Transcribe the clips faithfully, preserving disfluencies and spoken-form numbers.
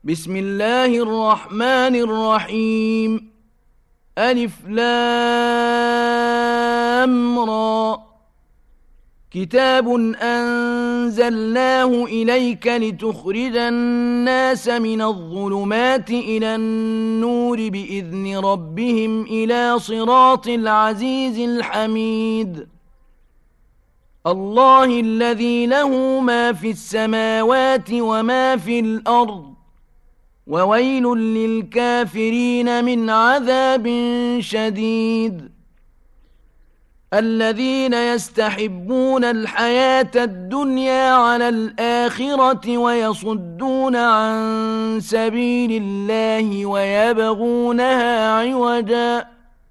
بسم الله الرحمن الرحيم. ألف لام را. كتاب أنزلناه إليك لتخرج الناس من الظلمات إلى النور بإذن ربهم إلى صراط العزيز الحميد. الله الذي له ما في السماوات وما في الأرض، وويل للكافرين من عذاب شديد. الذين يستحبون الحياة الدنيا على الآخرة ويصدون عن سبيل الله ويبغونها عوجا،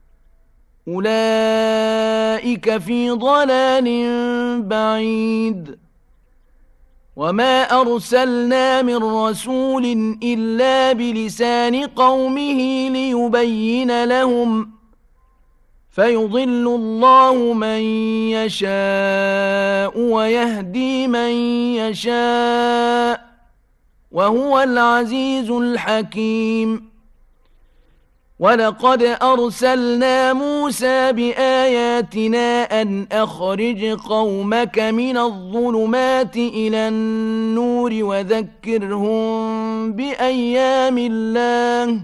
أولئك في ضلال بعيد. وما أرسلنا من رسول إلا بلسان قومه ليبين لهم، فيضل الله من يشاء ويهدي من يشاء، وهو العزيز الحكيم. ولقد أرسلنا موسى بآياتنا أن أخرج قومك من الظلمات إلى النور وذكرهم بأيام الله،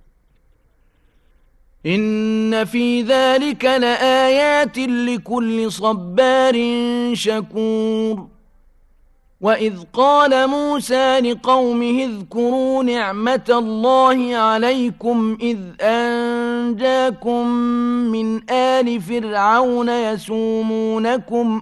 إن في ذلك لآيات لكل صبار شكور. وإذ قال موسى لقومه اذكروا نعمة الله عليكم إذ أنجاكم من آل فرعون يسومونكم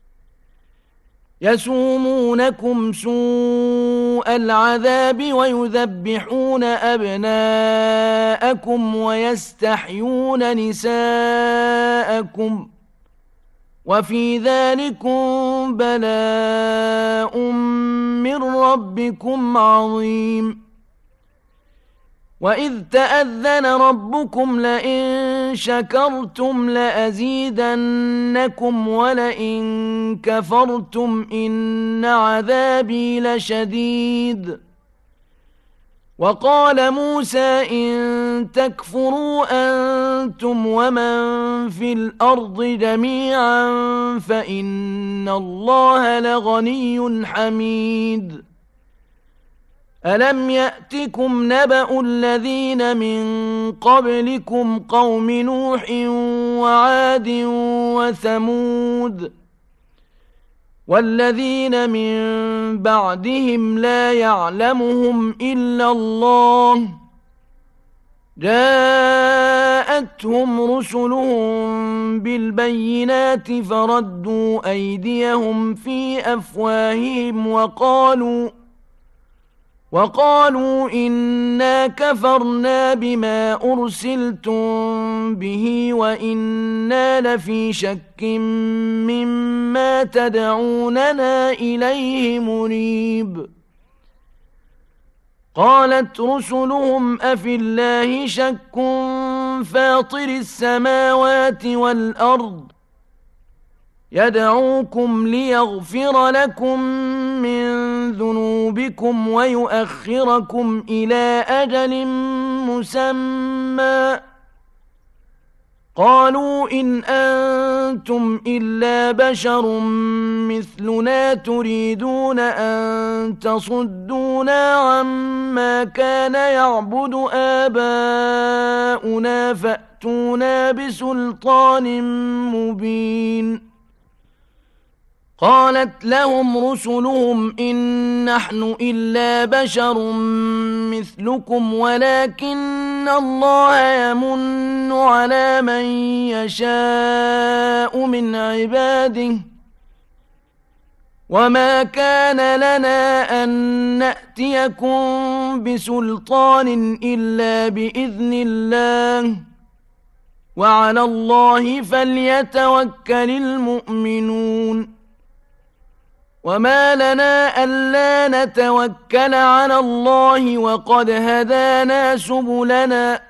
يسومونكم سوء العذاب ويذبحون أبناءكم ويستحيون نساءكم، وفي ذلكم بلاء من ربكم عظيم. وإذ تأذن ربكم لئن شكرتم لأزيدنكم ولئن كفرتم إن عذابي لشديد. وقال موسى إن تكفروا أنتم ومن في الأرض جميعا فإن الله لغني حميد. ألم يأتكم نبأ الذين من قبلكم قوم نوح وعاد وثمود والذين من بعدهم لا يعلمهم إلا الله، جاءتهم رسلهم بالبينات فردوا أيديهم في أفواههم وقالوا وقالوا إنا كفرنا بما أرسلتم به وإنا لفي شك مما تدعوننا إليه مريب. قالت رسلهم أفي الله شك فاطر السماوات والأرض يدعوكم ليغفر لكم من ذنوبكم ويؤخركم إلى أجل مسمى، قالوا إن أنتم إلا بشر مثلنا تريدون أن تصدونا عما كان يعبد آباؤنا فأتونا بسلطان مبين. قالت لهم رسلهم إن نحن إلا بشر مثلكم ولكن الله يمن على من يشاء من عباده، وما كان لنا أن نأتيكم بسلطان إلا بإذن الله، وعلى الله فليتوكل المؤمنون. وما لنا ألا نتوكل على الله وقد هدانا سبلنا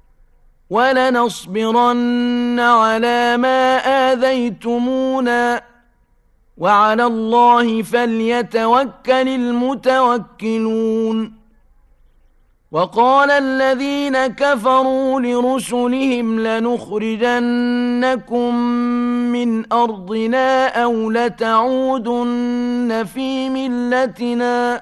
ولنصبرن على ما آذيتمونا وعلى الله فليتوكل المتوكلون. وقال الذين كفروا لرسلهم لنخرجنكم من أرضنا أو لتعودن في ملتنا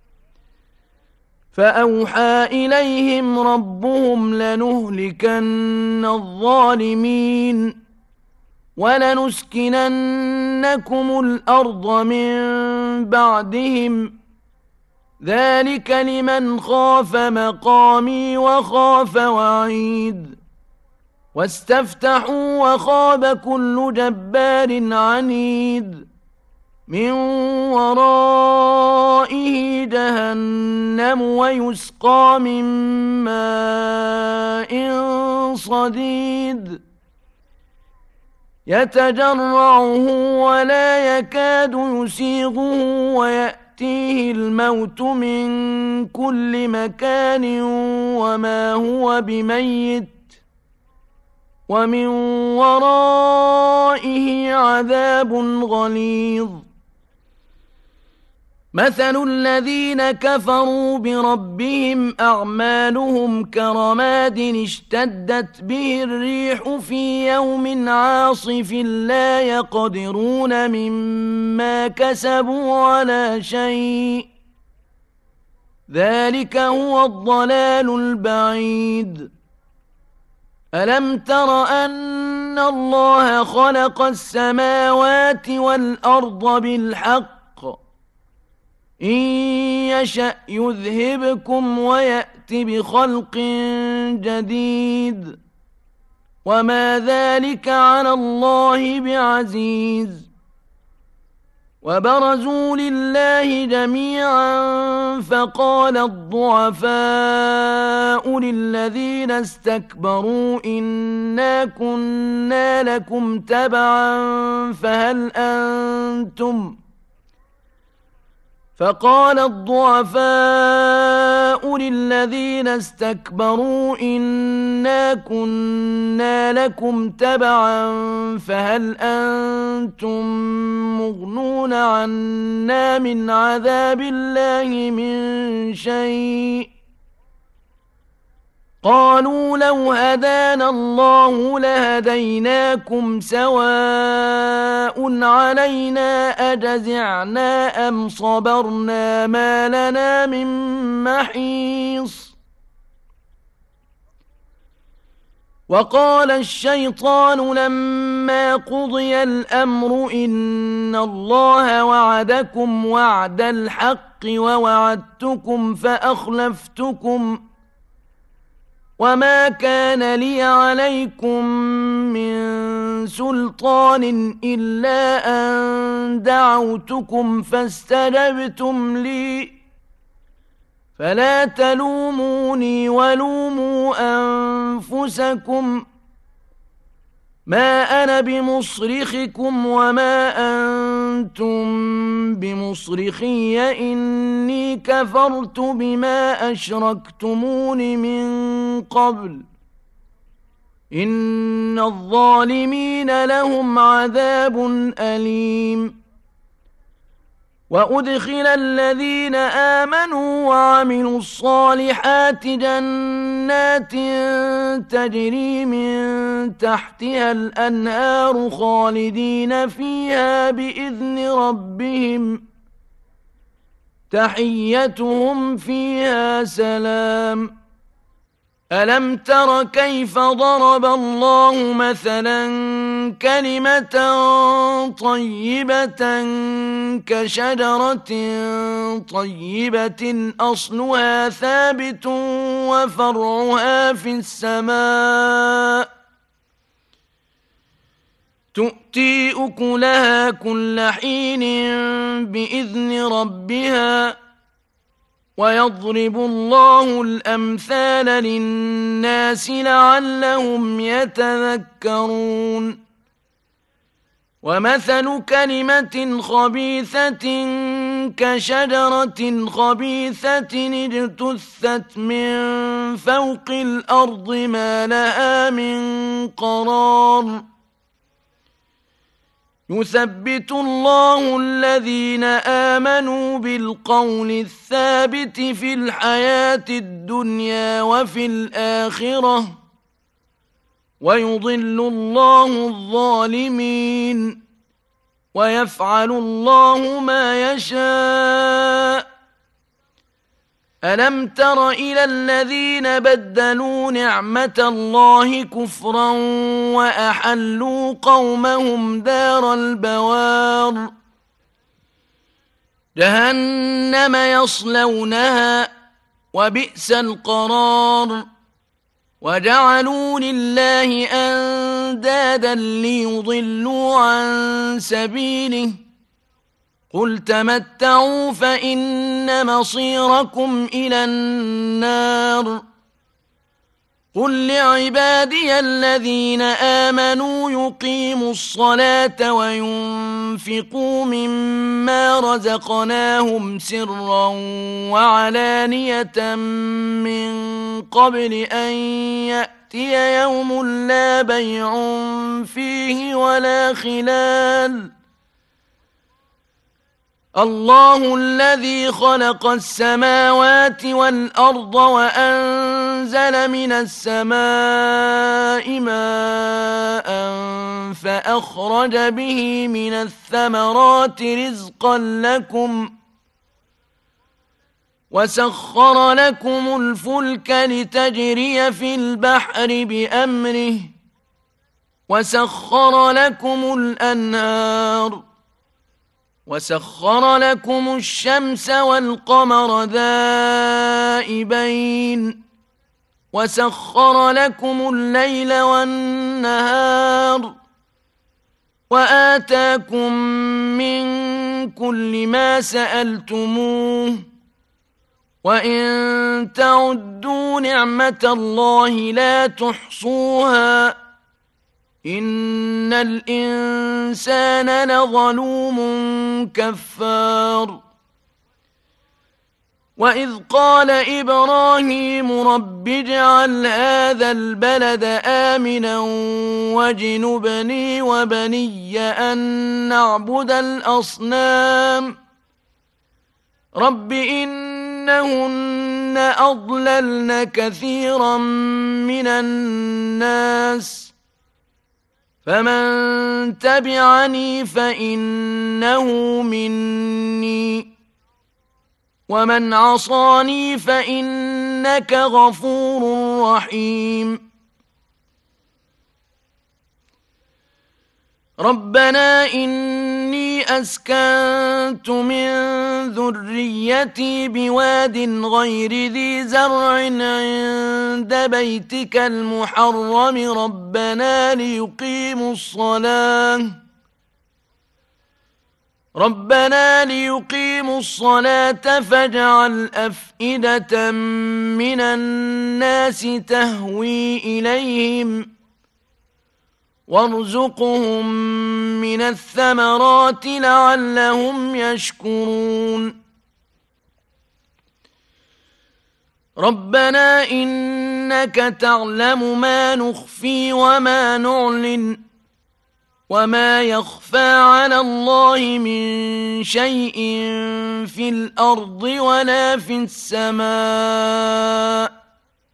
فأوحى إليهم ربهم لنهلكن الظالمين ولنسكننكم الأرض من بعدهم ذلك لمن خاف مقامي وخاف وعيد واستفتحوا وخاب كل جبار عنيد من ورائه جهنم ويسقى من ماء صديد يتجرعه ولا يكاد يسيغه ويأتيه الموت من كل مكان وما هو بميت ومن ورائه عذاب غليظ مثل الذين كفروا بربهم أعمالهم كرماد اشتدت به الريح في يوم عاصف لا يقدرون مما كسبوا على شيء ذلك هو الضلال البعيد ألم تر أن الله خلق السماوات والأرض بالحق إن يشأ يذهبكم ويأت بخلق جديد وما ذلك على الله بعزيز وبرزوا لله جميعا فقال الضعفاء للذين استكبروا إنا كنا لكم تبعا فهل أنتم فقال الضعفاء للذين استكبروا إنا كنا لكم تبعا فهل أنتم مغنون عنا من عذاب الله من شيء قالوا لو هدانا الله لهديناكم سواء علينا أجزعنا أم صبرنا ما لنا من محيص وقال الشيطان لما قضي الأمر إن الله وعدكم وعد الحق ووعدتكم فأخلفتكم وما كان لي عليكم من سلطان إلا أن دعوتكم فاستجبتم لي فلا تلوموني ولوموا أنفسكم ما أنا بمصرخكم وما أنتم بمصرخي إني كفرت بما أشركتمون من قبل إن الظالمين لهم عذاب أليم وأدخل الذين آمنوا وعملوا الصالحات جنات تجري من تحتها الأنهار خالدين فيها بإذن ربهم تحيتهم فيها سلام ألم تر كيف ضرب الله مثلا كلمة طيبة كشجرة طيبة أصلها ثابت وفرعها في السماء تؤتي أكلها كل حين بإذن ربها ويضرب الله الأمثال للناس لعلهم يتذكرون ومثل كلمة خبيثة كشجرة خبيثة اجتثت من فوق الأرض ما لها من قرار يثبت الله الذين آمنوا بالقول الثابت في الحياة الدنيا وفي الآخرة ويضل الله الظالمين ويفعل الله ما يشاء. ألم تر إلى الذين بدلوا نعمة الله كفرا وأحلوا قومهم دار البوار جهنم يصلونها وبئس القرار وجعلوا لله أندادا ليضلوا عن سبيله قل تمتعوا فإن مصيركم إلى النار قل لعبادي الذين آمنوا يقيموا الصلاة وينفقوا مما رزقناهم سرا وعلانية من قبل أن يأتي يوم لا بيع فيه ولا خلال الله الذي خلق السماوات والأرض وأنزل من السماء ماء فأخرج به من الثمرات رزقا لكم وسخر لكم الفلك لتجري في البحر بأمره وسخر لكم الأنهار وسخر لكم الشمس والقمر دائبين وسخر لكم الليل والنهار وآتاكم من كل ما سألتموه وإن تعدوا نعمة الله لا تحصوها إن الإنسان لظلوم كفار وإذ قال إبراهيم رب اجعل هذا البلد آمنا واجنبني وبني أن نعبد الأصنام رب إنهن أضللن كثيرا من الناس فمن تبعني فإنه مني ومن عصاني فإنك غفور رحيم ربنا إني أسكنت من ذريتي بواد غير ذي زرع عند بيتك المحرم ربنا ليقيموا الصلاة ربنا ليقيموا الصلاة فاجعل أفئدة من الناس تهوي إليهم وارزقهم من الثمرات لعلهم يشكرون ربنا إنك تعلم ما نخفي وما نعلن وما يخفى على الله من شيء في الأرض ولا في السماء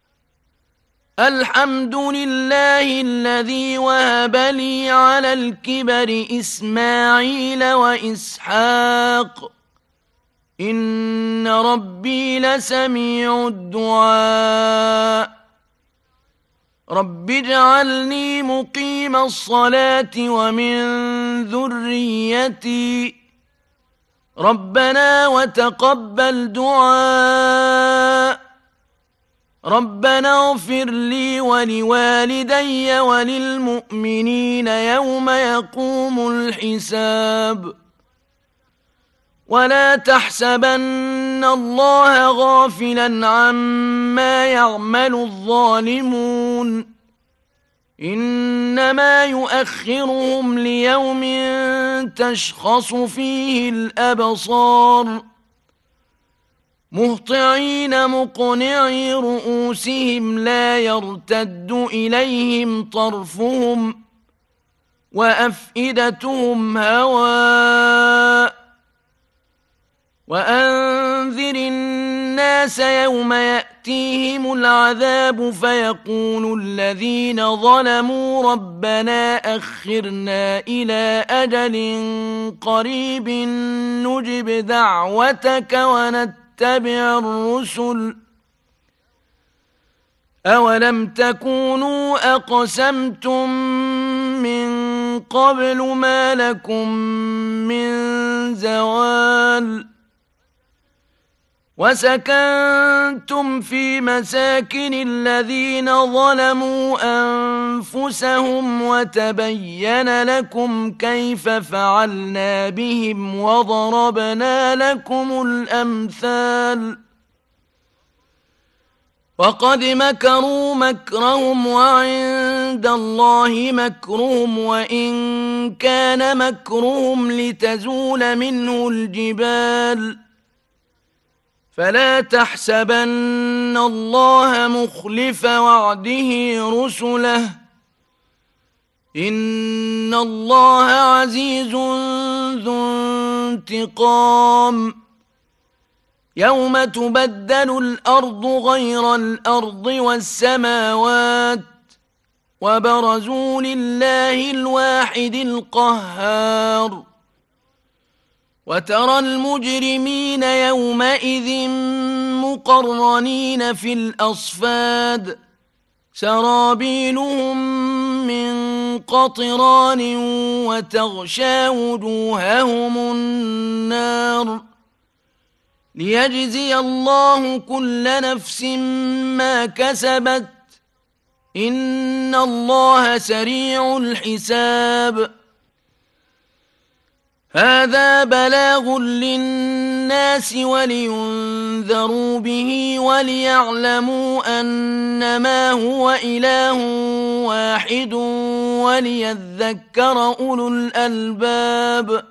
الحمد لله الذي وهب لي على الكبر إسماعيل وإسحاق إن ربي لسميع الدعاء رب اجعلني مقيم الصلاة ومن ذريتي ربنا وتقبل دعاء ربنا اغفر لي ولوالدي وللمؤمنين يوم يقوم الحساب ولا تحسبن الله غافلا عما يعمل الظالمون إنما يؤخرهم ليوم تشخص فيه الأبصار مهطعين مقنعي رؤوسهم لا يرتد إليهم طرفهم وأفئدتهم هواء وأنذر الناس يوم يأتيهم العذاب فيقول الذين ظلموا ربنا أخرنا إلى أجل قريب نجب دعوتك ونتبع الرسل أولم تكونوا أقسمتم من قبل ما لكم من زوال وسكنتم في مساكن الذين ظلموا أنفسهم وتبين لكم كيف فعلنا بهم وضربنا لكم الأمثال وقد مكروا مكرهم وعند الله مكرهم وإن كان مكرهم لتزول منه الجبال فلا تحسبن الله مخلف وعده رسله إن الله عزيز ذو انتقام يوم تبدل الأرض غير الأرض والسماوات وبرزوا لله الواحد القهار وترى المجرمين يومئذ مقرنين في الأصفاد سرابيلهم من قطران وتغشى وجوههم النار ليجزي الله كل نفس ما كسبت إن الله سريع الحساب هذا بلاغ للناس ولينذروا به وليعلموا أنما هو إله واحد وليذكر أولو الألباب